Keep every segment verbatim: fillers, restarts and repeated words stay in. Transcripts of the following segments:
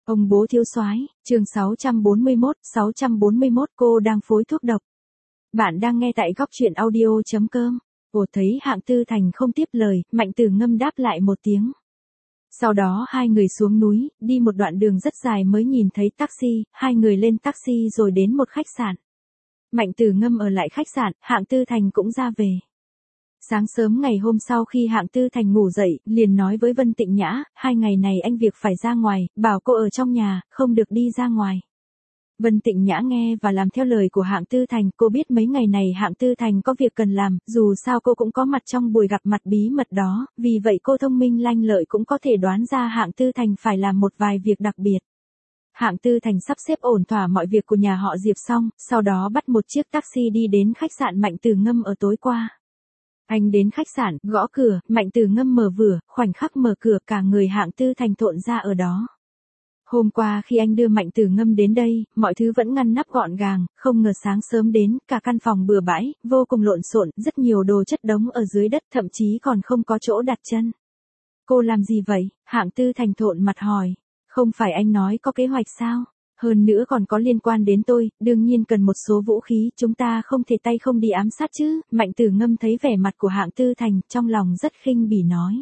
Ông bố thiếu soái, chương sáu trăm bốn mươi mốt, sáu trăm bốn mươi mốt cô đang phối thuốc độc. Bạn đang nghe tại góc truyện audio chấm com. Ồ thấy Hạng Tư Thành không tiếp lời, Mạnh Tử Ngâm đáp lại một tiếng. Sau đó hai người xuống núi, đi một đoạn đường rất dài mới nhìn thấy taxi, hai người lên taxi rồi đến một khách sạn. Mạnh Tử Ngâm ở lại khách sạn, Hạng Tư Thành cũng ra về. Sáng sớm ngày hôm sau khi Hạng Tư Thành ngủ dậy, liền nói với Vân Tịnh Nhã, hai ngày này anh việc phải ra ngoài, bảo cô ở trong nhà, không được đi ra ngoài. Vân Tịnh Nhã nghe và làm theo lời của Hạng Tư Thành, cô biết mấy ngày này Hạng Tư Thành có việc cần làm, dù sao cô cũng có mặt trong buổi gặp mặt bí mật đó, vì vậy cô thông minh lanh lợi cũng có thể đoán ra Hạng Tư Thành phải làm một vài việc đặc biệt. Hạng Tư Thành sắp xếp ổn thỏa mọi việc của nhà họ Diệp xong, sau đó bắt một chiếc taxi đi đến khách sạn Mạnh Tử Ngâm ở tối qua. Anh đến khách sạn, gõ cửa, Mạnh Tử Ngâm mở vừa, khoảnh khắc mở cửa cả người Hạng Tư Thành thộn ra ở đó. Hôm qua khi anh đưa Mạnh Tử Ngâm đến đây, mọi thứ vẫn ngăn nắp gọn gàng, không ngờ sáng sớm đến, cả căn phòng bừa bãi, vô cùng lộn xộn, rất nhiều đồ chất đống ở dưới đất, thậm chí còn không có chỗ đặt chân. Cô làm gì vậy? Hạng Tư Thành thộn mặt hỏi. Không phải anh nói có kế hoạch sao? Hơn nữa còn có liên quan đến tôi, đương nhiên cần một số vũ khí, chúng ta không thể tay không đi ám sát chứ. Mạnh Tử Ngâm thấy vẻ mặt của Hạng Tư Thành, trong lòng rất khinh bỉ nói.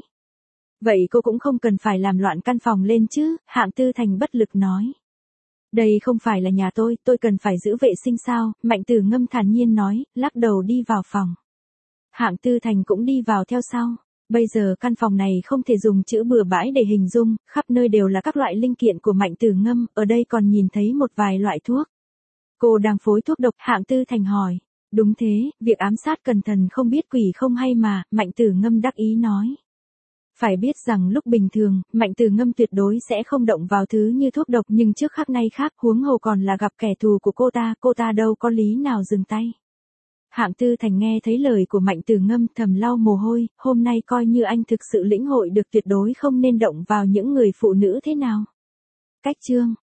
Vậy cô cũng không cần phải làm loạn căn phòng lên chứ, Hạng Tư Thành bất lực nói. Đây không phải là nhà tôi, tôi cần phải giữ vệ sinh sao, Mạnh Tử Ngâm thản nhiên nói, lắc đầu đi vào phòng. Hạng Tư Thành cũng đi vào theo sau. Bây giờ căn phòng này không thể dùng chữ bừa bãi để hình dung, khắp nơi đều là các loại linh kiện của Mạnh Tử Ngâm, ở đây còn nhìn thấy một vài loại thuốc. Cô đang phối thuốc độc, Hạng Tư Thành hỏi. Đúng thế, việc ám sát cẩn thận không biết quỷ không hay mà, Mạnh Tử Ngâm đắc ý nói. Phải biết rằng lúc bình thường, Mạnh Tử Ngâm tuyệt đối sẽ không động vào thứ như thuốc độc nhưng trước khắc nay khác, huống hồ còn là gặp kẻ thù của cô ta, cô ta đâu có lý nào dừng tay. Hạng Tư Thành nghe thấy lời của Mạnh Tử Ngâm thầm lau mồ hôi, hôm nay coi như anh thực sự lĩnh hội được tuyệt đối không nên động vào những người phụ nữ thế nào. Cách chương